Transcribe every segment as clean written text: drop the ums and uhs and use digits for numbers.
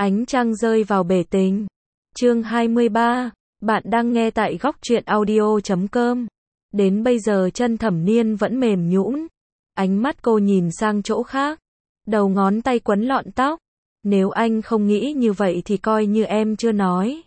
Ánh trăng rơi vào bể tình. Chương 23, bạn đang nghe tại góc truyện audio.com. Đến bây giờ chân Thẩm Niên vẫn mềm nhũn. Ánh mắt cô nhìn sang chỗ khác. Đầu ngón tay quấn lọn tóc. Nếu anh không nghĩ như vậy thì coi như em chưa nói.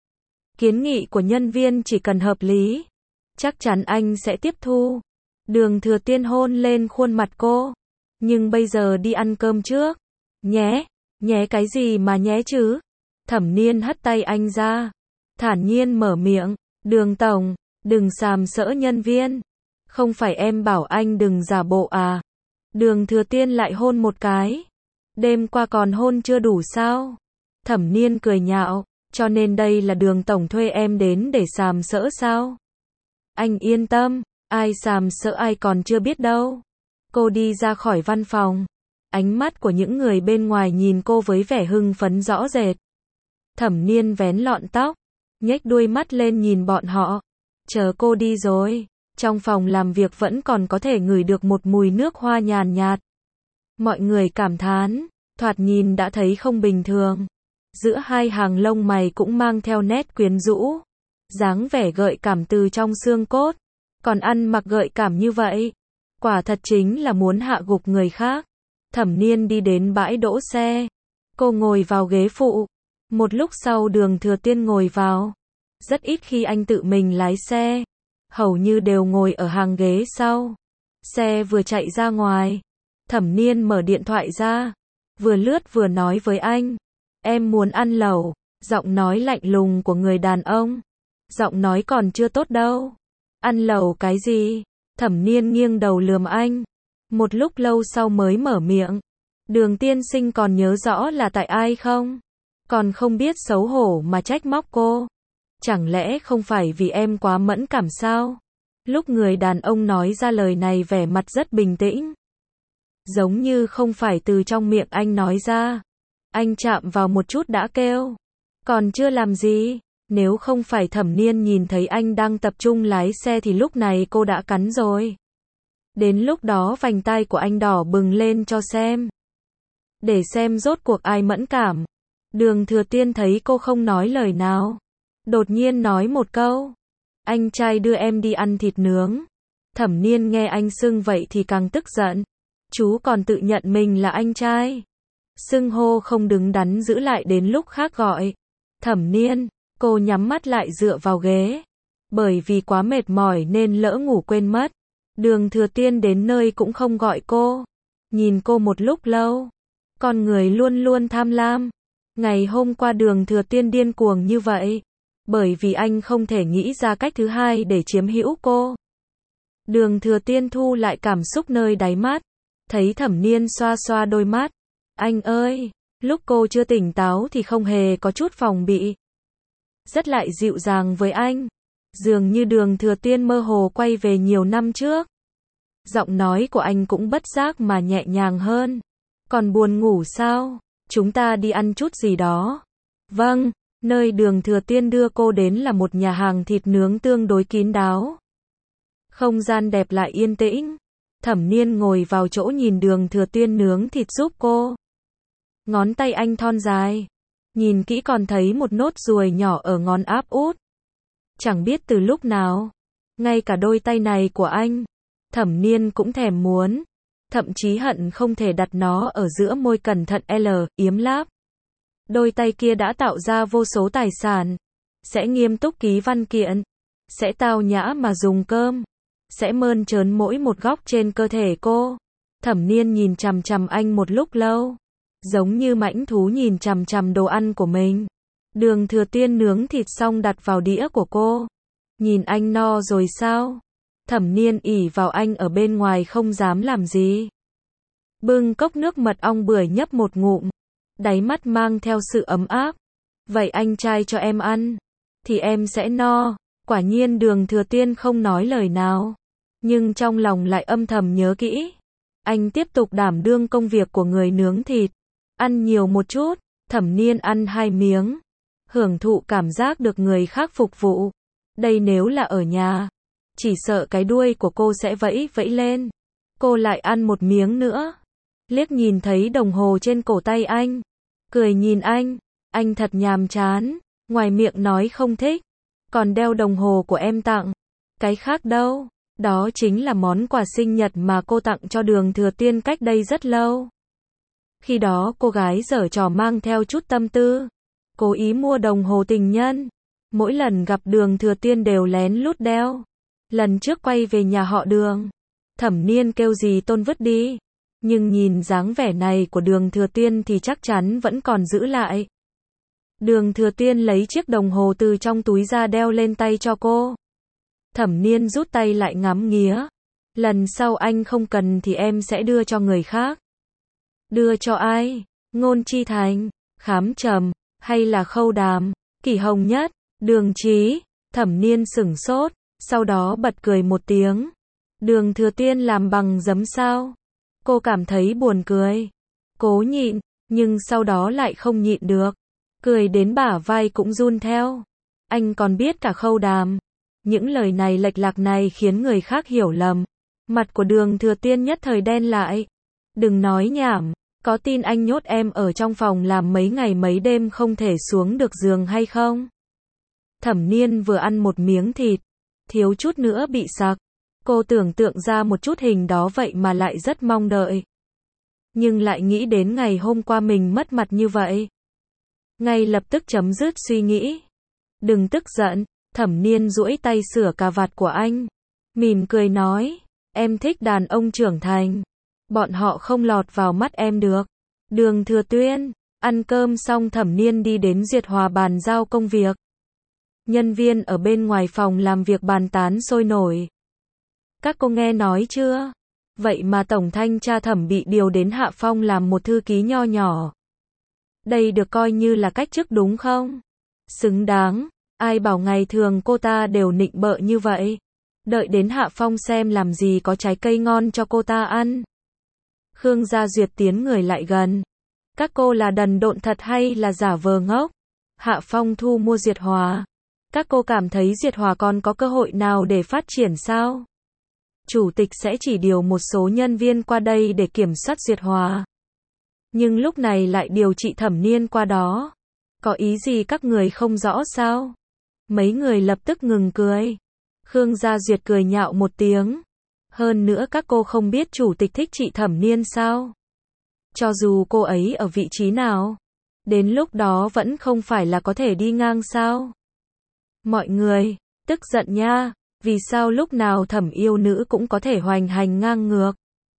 Kiến nghị của nhân viên chỉ cần hợp lý, chắc chắn anh sẽ tiếp thu. Đường Thừa Tiên hôn lên khuôn mặt cô. Nhưng bây giờ đi ăn cơm trước. Nhé. Nhé cái gì mà nhé chứ? Thẩm Niên hất tay anh ra. Thản nhiên mở miệng. Đường tổng, đừng sàm sỡ nhân viên. Không phải em bảo anh đừng giả bộ à? Đường Thừa Tiên lại hôn một cái. Đêm qua còn hôn chưa đủ sao? Thẩm Niên cười nhạo. Cho nên đây là Đường tổng thuê em đến để sàm sỡ sao? Anh yên tâm, ai sàm sỡ ai còn chưa biết đâu. Cô đi ra khỏi văn phòng. Ánh mắt của những người bên ngoài nhìn cô với vẻ hưng phấn rõ rệt. Thẩm Niên vén lọn tóc, nhếch đuôi mắt lên nhìn bọn họ. Chờ cô đi rồi, trong phòng làm việc vẫn còn có thể ngửi được một mùi nước hoa nhàn nhạt. Mọi người cảm thán, thoạt nhìn đã thấy không bình thường. Giữa hai hàng lông mày cũng mang theo nét quyến rũ, dáng vẻ gợi cảm từ trong xương cốt. Còn ăn mặc gợi cảm như vậy, quả thật chính là muốn hạ gục người khác. Thẩm Niên đi đến bãi đỗ xe. Cô ngồi vào ghế phụ. Một lúc sau Đường Thừa Tiên ngồi vào. Rất ít khi anh tự mình lái xe. Hầu như đều ngồi ở hàng ghế sau. Xe vừa chạy ra ngoài. Thẩm Niên mở điện thoại ra. Vừa lướt vừa nói với anh. Em muốn ăn lẩu. Giọng nói lạnh lùng của người đàn ông. Giọng nói còn chưa tốt đâu. Ăn lẩu cái gì? Thẩm Niên nghiêng đầu lườm anh. Một lúc lâu sau mới mở miệng. Đường tiên sinh còn nhớ rõ là tại ai không? Còn không biết xấu hổ mà trách móc cô. Chẳng lẽ không phải vì em quá mẫn cảm sao? Lúc người đàn ông nói ra lời này vẻ mặt rất bình tĩnh. Giống như không phải từ trong miệng anh nói ra. Anh chạm vào một chút đã kêu. Còn chưa làm gì? Nếu không phải Thẩm Niên nhìn thấy anh đang tập trung lái xe thì lúc này cô đã cắn rồi. Đến lúc đó vành tai của anh đỏ bừng lên cho xem. Để xem rốt cuộc ai mẫn cảm. Đường Thừa Tiên thấy cô không nói lời nào. Đột nhiên nói một câu. Anh trai đưa em đi ăn thịt nướng. Thẩm Niên nghe anh xưng vậy thì càng tức giận. Chú còn tự nhận mình là anh trai. Xưng hô không đứng đắn giữ lại đến lúc khác gọi. Thẩm Niên, cô nhắm mắt lại dựa vào ghế. Bởi vì quá mệt mỏi nên lỡ ngủ quên mất. Đường Thừa Tiên đến nơi cũng không gọi cô. Nhìn cô một lúc lâu. Con người luôn luôn tham lam. Ngày hôm qua Đường Thừa Tiên điên cuồng như vậy. Bởi vì anh không thể nghĩ ra cách thứ hai để chiếm hữu cô. Đường Thừa Tiên thu lại cảm xúc nơi đáy mắt. Thấy Thẩm Niên xoa xoa đôi mắt. Anh ơi, lúc cô chưa tỉnh táo thì không hề có chút phòng bị. Rất lại dịu dàng với anh. Dường như Đường Thừa Tiên mơ hồ quay về nhiều năm trước. Giọng nói của anh cũng bất giác mà nhẹ nhàng hơn. Còn buồn ngủ sao? Chúng ta đi ăn chút gì đó. Vâng, nơi Đường Thừa Tiên đưa cô đến là một nhà hàng thịt nướng tương đối kín đáo. Không gian đẹp lại yên tĩnh. Thẩm Niên ngồi vào chỗ nhìn Đường Thừa Tiên nướng thịt giúp cô. Ngón tay anh thon dài. Nhìn kỹ còn thấy một nốt ruồi nhỏ ở ngón áp út. Chẳng biết từ lúc nào. Ngay cả đôi tay này của anh. Thẩm Niên cũng thèm muốn. Thậm chí hận không thể đặt nó ở giữa môi cẩn thận yếm láp. Đôi tay kia đã tạo ra vô số tài sản. Sẽ nghiêm túc ký văn kiện. Sẽ tao nhã mà dùng cơm. Sẽ mơn trớn mỗi một góc trên cơ thể cô. Thẩm Niên nhìn chằm chằm anh một lúc lâu. Giống như mãnh thú nhìn chằm chằm đồ ăn của mình. Đường Thừa Tiên nướng thịt xong đặt vào đĩa của cô. Nhìn anh no rồi sao? Thẩm Niên ỉ vào anh ở bên ngoài không dám làm gì. Bưng cốc nước mật ong bưởi nhấp một ngụm. Đáy mắt mang theo sự ấm áp. Vậy anh trai cho em ăn. Thì em sẽ no. Quả nhiên Đường Thừa Tiên không nói lời nào. Nhưng trong lòng lại âm thầm nhớ kỹ. Anh tiếp tục đảm đương công việc của người nướng thịt. Ăn nhiều một chút. Thẩm Niên ăn 2 miếng. Hưởng thụ cảm giác được người khác phục vụ. Đây nếu là ở nhà. Chỉ sợ cái đuôi của cô sẽ vẫy vẫy lên. Cô lại ăn một miếng nữa. Liếc nhìn thấy đồng hồ trên cổ tay anh. cười nhìn anh thật nhàm chán, ngoài miệng nói không thích, còn đeo đồng hồ của em tặng. Cái khác đâu, đó chính là món quà sinh nhật mà cô tặng cho Đường Thừa Tiên cách đây rất lâu. Khi đó cô gái giở trò mang theo chút tâm tư, cố ý mua đồng hồ tình nhân. Mỗi lần gặp Đường Thừa Tiên đều lén lút đeo. Lần trước quay về nhà họ Đường, Thẩm Niên kêu dì Tôn vứt đi. Nhưng nhìn dáng vẻ này của Đường Thừa Tiên thì chắc chắn vẫn còn giữ lại. Đường Thừa Tiên lấy chiếc đồng hồ từ trong túi ra đeo lên tay cho cô. Thẩm Niên rút tay lại ngắm nghía. Lần sau anh không cần thì em sẽ đưa cho người khác. Đưa cho ai? Ngôn Chi Thành, Khám Trầm, hay là Khâu Đàm, Kỷ Hồng Nhất, Đường Chí? Thẩm Niên sửng sốt, sau đó bật cười một tiếng. Đường Thừa Tiên làm bằng giấm sao? Cô cảm thấy buồn cười. Cố nhịn, nhưng sau đó lại không nhịn được. Cười đến bả vai cũng run theo. Anh còn biết cả Khâu Đàm. Những lời này lệch lạc này khiến người khác hiểu lầm. Mặt của Đường Thừa Tiên nhất thời đen lại. Đừng nói nhảm, có tin anh nhốt em ở trong phòng làm mấy ngày mấy đêm không thể xuống được giường hay không? Thẩm Niên vừa ăn một miếng thịt, thiếu chút nữa bị sặc. Cô tưởng tượng ra một chút hình đó vậy mà lại rất mong đợi. Nhưng lại nghĩ đến ngày hôm qua mình mất mặt như vậy. Ngay lập tức chấm dứt suy nghĩ. Đừng tức giận, Thẩm Niên duỗi tay sửa cà vạt của anh. Mỉm cười nói, em thích đàn ông trưởng thành. Bọn họ không lọt vào mắt em được. Đường Thừa Tuyên, ăn cơm xong Thẩm Niên đi đến Duyệt Hòa bàn giao công việc. Nhân viên ở bên ngoài phòng làm việc bàn tán sôi nổi. Các cô nghe nói chưa? Vậy mà Tổng Thanh tra Thẩm bị điều đến Hạ Phong làm một thư ký nho nhỏ. Đây được coi như là cách chức đúng không? Xứng đáng, ai bảo ngày thường cô ta đều nịnh bợ như vậy. Đợi đến Hạ Phong xem làm gì có trái cây ngon cho cô ta ăn. Khương Gia Duyệt tiến người lại gần. Các cô là đần độn thật hay là giả vờ ngốc? Hạ Phong thu mua Duyệt Hòa. Các cô cảm thấy Duyệt Hòa còn có cơ hội nào để phát triển sao? Chủ tịch sẽ chỉ điều một số nhân viên qua đây để kiểm soát Duyệt Hòa. Nhưng lúc này lại điều trị Thẩm Niên qua đó. Có ý gì các người không rõ sao? Mấy người lập tức ngừng cười. Khương Gia Duyệt cười nhạo một tiếng. Hơn nữa các cô không biết chủ tịch thích chị Thẩm Niên sao? Cho dù cô ấy ở vị trí nào, đến lúc đó vẫn không phải là có thể đi ngang sao? Mọi người, tức giận nha, vì sao lúc nào Thẩm yêu nữ cũng có thể hoành hành ngang ngược?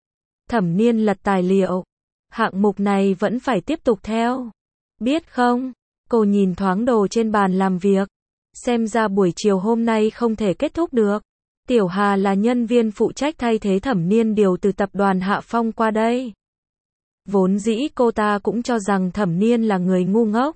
Thẩm Niên lật tài liệu. Hạng mục này vẫn phải tiếp tục theo. Biết không? Cô nhìn thoáng đồ trên bàn làm việc. Xem ra buổi chiều hôm nay không thể kết thúc được. Tiểu Hà là nhân viên phụ trách thay thế Thẩm Niên điều từ tập đoàn Hạ Phong qua đây. Vốn dĩ cô ta cũng cho rằng Thẩm Niên là người ngu ngốc.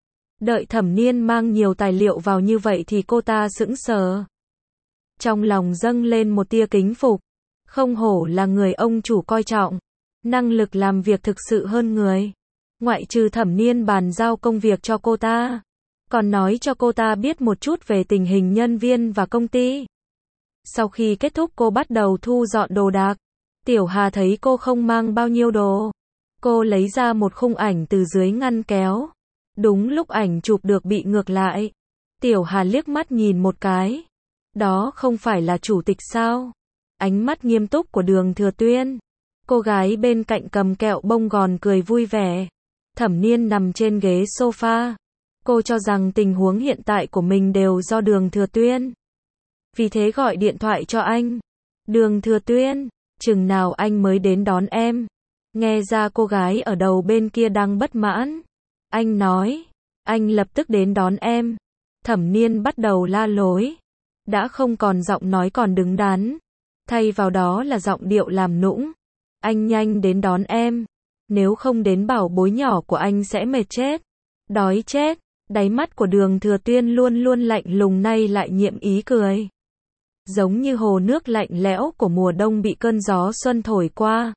Đợi Thẩm Niên mang nhiều tài liệu vào như vậy thì cô ta sững sờ. Trong lòng dâng lên một tia kính phục. Không hổ là người ông chủ coi trọng. Năng lực làm việc thực sự hơn người. Ngoại trừ Thẩm Niên bàn giao công việc cho cô ta, còn nói cho cô ta biết một chút về tình hình nhân viên và công ty. Sau khi kết thúc cô bắt đầu thu dọn đồ đạc. Tiểu Hà thấy cô không mang bao nhiêu đồ. Cô lấy ra một khung ảnh từ dưới ngăn kéo. Đúng lúc ảnh chụp được bị ngược lại. Tiểu Hà liếc mắt nhìn một cái. Đó không phải là chủ tịch sao? Ánh mắt nghiêm túc của Đường Thừa Tuyên. Cô gái bên cạnh cầm kẹo bông gòn cười vui vẻ. Thẩm Niên nằm trên ghế sofa. Cô cho rằng tình huống hiện tại của mình đều do Đường Thừa Tuyên. Vì thế gọi điện thoại cho anh. Đường Thừa Tuyên, chừng nào anh mới đến đón em? Nghe ra cô gái ở đầu bên kia đang bất mãn. Anh nói, anh lập tức đến đón em. Thẩm Niên bắt đầu la lối. Đã không còn giọng nói còn đứng đắn. Thay vào đó là giọng điệu làm nũng. Anh nhanh đến đón em. Nếu không đến bảo bối nhỏ của anh sẽ mệt chết. Đói chết. Đáy mắt của Đường Thừa Tuyên luôn luôn lạnh lùng nay lại nhiệm ý cười. Giống như hồ nước lạnh lẽo của mùa đông bị cơn gió xuân thổi qua.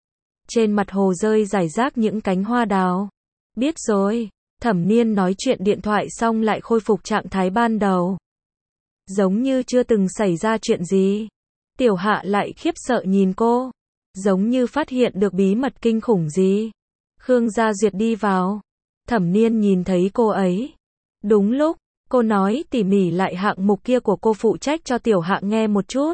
Trên mặt hồ rơi rải rác những cánh hoa đào. Biết rồi. Thẩm Niên nói chuyện điện thoại xong lại khôi phục trạng thái ban đầu. Giống như chưa từng xảy ra chuyện gì. Tiểu Hạ lại khiếp sợ nhìn cô. Giống như phát hiện được bí mật kinh khủng gì. Khương Gia Duyệt đi vào. Thẩm Niên nhìn thấy cô ấy. Đúng lúc, cô nói tỉ mỉ lại hạng mục kia của cô phụ trách cho tiểu Hạng nghe một chút.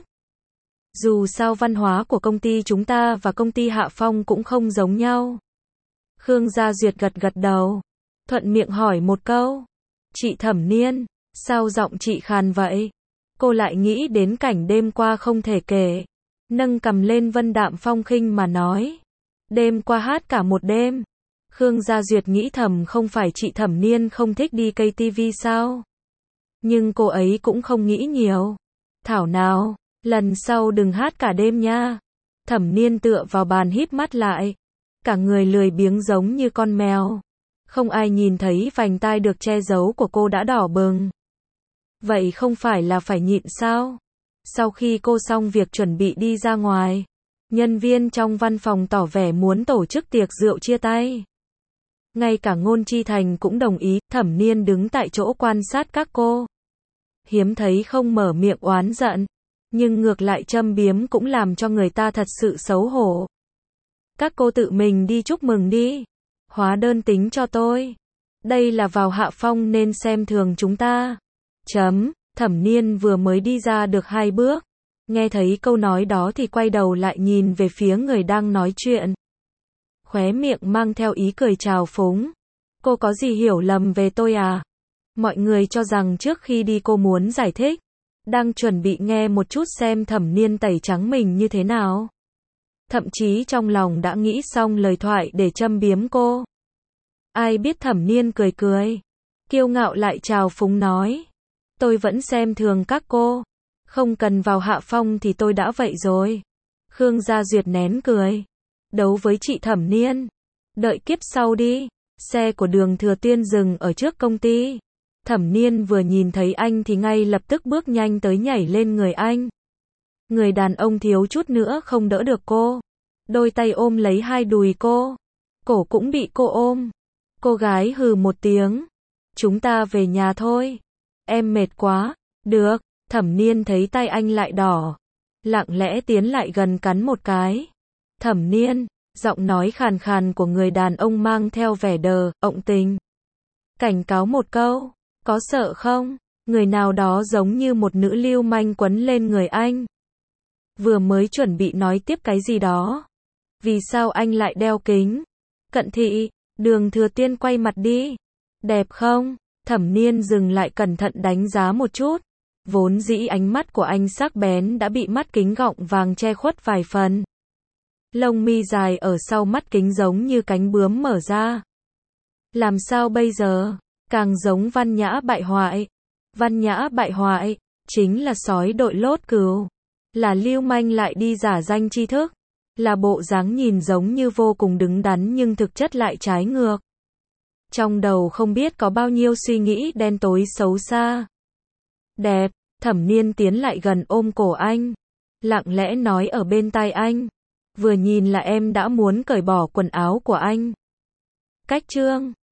Dù sao văn hóa của công ty chúng ta và công ty Hạ Phong cũng không giống nhau. Khương Gia Duyệt gật gật đầu, thuận miệng hỏi một câu. Chị Thẩm Niên, sao giọng chị khàn vậy? Cô lại nghĩ đến cảnh đêm qua không thể kể. Nâng cằm lên vân đạm phong khinh mà nói. Đêm qua hát cả một đêm. Khương Gia Duyệt nghĩ thầm không phải chị Thẩm Niên không thích đi KTV sao? Nhưng cô ấy cũng không nghĩ nhiều. Thảo nào, lần sau đừng hát cả đêm nha. Thẩm Niên tựa vào bàn híp mắt lại. Cả người lười biếng giống như con mèo. Không ai nhìn thấy vành tai được che giấu của cô đã đỏ bừng. Vậy không phải là phải nhịn sao? Sau khi cô xong việc chuẩn bị đi ra ngoài, nhân viên trong văn phòng tỏ vẻ muốn tổ chức tiệc rượu chia tay. Ngay cả Ngôn Chi Thành cũng đồng ý. Thẩm Niên đứng tại chỗ quan sát các cô. Hiếm thấy không mở miệng oán giận, nhưng ngược lại châm biếm cũng làm cho người ta thật sự xấu hổ. Các cô tự mình đi chúc mừng đi. Hóa đơn tính cho tôi. Đây là vào Hạ Phong nên xem thường chúng ta. Thẩm Niên vừa mới đi ra được 2 bước. Nghe thấy câu nói đó thì quay đầu lại nhìn về phía người đang nói chuyện. Khóe miệng mang theo ý cười trào phúng. Cô có gì hiểu lầm về tôi à? Mọi người cho rằng trước khi đi cô muốn giải thích. Đang chuẩn bị nghe một chút xem Thẩm Niên tẩy trắng mình như thế nào. Thậm chí trong lòng đã nghĩ xong lời thoại để châm biếm cô. Ai biết Thẩm Niên cười cười. Kiêu ngạo lại trào phúng nói. Tôi vẫn xem thường các cô. Không cần vào Hạ Phong thì tôi đã vậy rồi. Khương Gia Duyệt nén cười. Đấu với chị Thẩm Niên. Đợi kiếp sau đi. Xe của Đường Thừa Tiên dừng ở trước công ty. Thẩm Niên vừa nhìn thấy anh thì ngay lập tức bước nhanh tới nhảy lên người anh. Người đàn ông thiếu chút nữa không đỡ được cô. Đôi tay ôm lấy hai đùi cô. Cổ cũng bị cô ôm. Cô gái hừ một tiếng. Chúng ta về nhà thôi. Em mệt quá. Được. Thẩm Niên thấy tay anh lại đỏ. Lặng lẽ tiến lại gần cắn một cái. Thẩm Niên. Giọng nói khàn khàn của người đàn ông mang theo vẻ ộng tình. Cảnh cáo một câu. Có sợ không? Người nào đó giống như một nữ lưu manh quấn lên người anh. Vừa mới chuẩn bị nói tiếp cái gì đó. Vì sao anh lại đeo kính? Cận thị. Đường Thừa Tiên quay mặt đi. Đẹp không? Thẩm Niên dừng lại cẩn thận đánh giá một chút. Vốn dĩ ánh mắt của anh sắc bén đã bị mắt kính gọng vàng che khuất vài phần. Lông mi dài ở sau mắt kính giống như cánh bướm mở ra. Làm sao bây giờ? Càng giống văn nhã bại hoại. Văn nhã bại hoại, chính là sói đội lốt cừu. Là lưu manh lại đi giả danh tri thức. Là bộ dáng nhìn giống như vô cùng đứng đắn nhưng thực chất lại trái ngược. Trong đầu không biết có bao nhiêu suy nghĩ đen tối xấu xa. Đẹp. Thẩm Niên tiến lại gần ôm cổ anh. Lặng lẽ nói ở bên tai anh. Vừa nhìn là em đã muốn cởi bỏ quần áo của anh. Cách chương